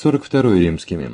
42 римскими.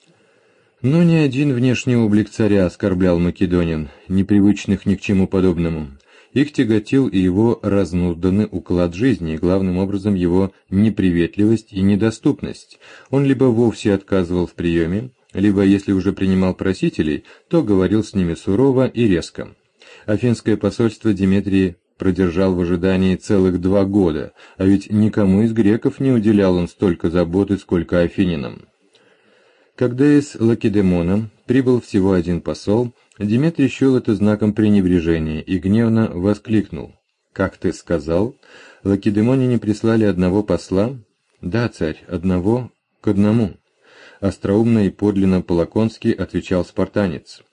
Но ни один внешний облик царя оскорблял македонин, непривычных ни к чему подобному. Их тяготил и его разнузданный уклад жизни, и главным образом его неприветливость и недоступность. Он либо вовсе отказывал в приеме, либо, если уже принимал просителей, то говорил с ними сурово и резко. Афинское посольство Деметрий продержал в ожидании целых 2 года, а ведь никому из греков не уделял он столько заботы, сколько афининам. Когда из Лакедемона прибыл всего 1 посол, Деметрий счел это знаком пренебрежения и гневно воскликнул: «Как ты сказал? Лакедемоняне прислали 1 посла?» «Да, царь, 1 к 1. Остроумно и подлинно по-лаконски отвечал спартанец.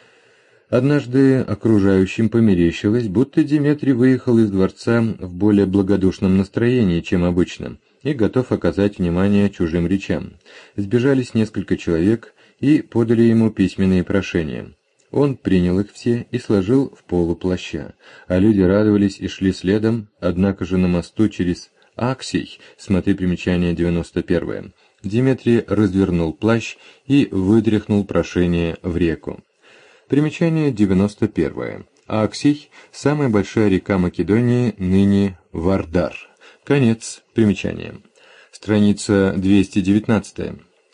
Однажды окружающим померещилось, будто Деметрий выехал из дворца в более благодушном настроении, чем обычно, и готов оказать внимание чужим речам. Сбежались несколько человек и подали ему письменные прошения. Он принял их все и сложил в полу плаща, а люди радовались и шли следом, однако же на мосту через Аксий, смотри примечание 91, Деметрий развернул плащ и вытряхнул прошение в реку. Примечание 91. Аксий – самая большая река Македонии, ныне Вардар. Конец примечания. Страница 219.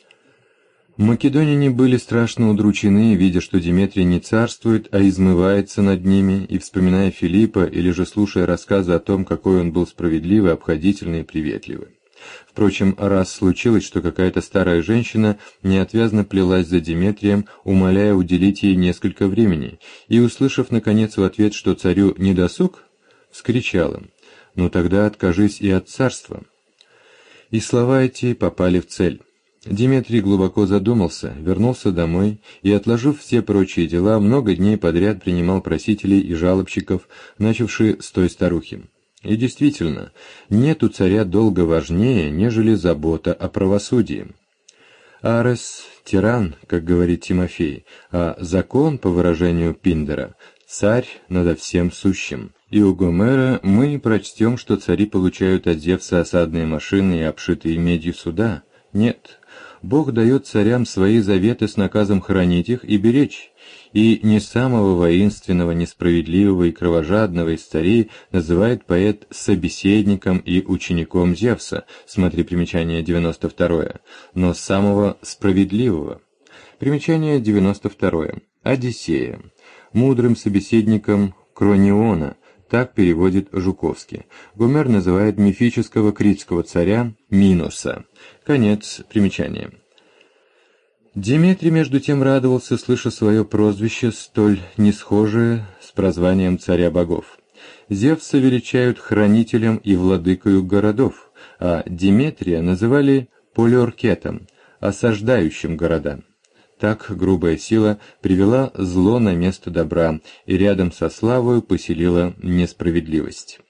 Македоняне были страшно удручены, видя, что Деметрий не царствует, а измывается над ними, и вспоминая Филиппа, или же слушая рассказы о том, какой он был справедливый, обходительный и приветливый. Впрочем, раз случилось, что какая-то старая женщина неотвязно плелась за Деметрием, умоляя уделить ей несколько времени, и, услышав, наконец, в ответ, что царю не досуг, вскричала: «Ну тогда откажись и от царства». И слова эти попали в цель. Деметрий глубоко задумался, вернулся домой и, отложив все прочие дела, много дней подряд принимал просителей и жалобщиков, начавши с той старухи. И действительно, нет у царя долга важнее, нежели забота о правосудии. Арес – тиран, как говорит Тимофей, а закон, по выражению Пиндера, царь надо всем сущим. И у Гомера мы прочтем, что цари получают от Зевса осадные машины и обшитые медью суда. Нет, Бог дает царям свои заветы с наказом хранить их и беречь, и не самого воинственного, несправедливого и кровожадного из царей называет поэт собеседником и учеником Зевса, смотри примечание 92, но самого справедливого. Примечание 92. Одиссея. Мудрым собеседником Крониона, так переводит Жуковский. Гомер называет мифического критского царя Миноса. Конец примечания. Деметрий, между тем, радовался, слыша свое прозвище, столь несхожее с прозванием царя богов. Зевса величают хранителем и владыкою городов, а Деметрия называли полиоркетом, осаждающим города. Так грубая сила привела зло на место добра и рядом со славою поселила несправедливость.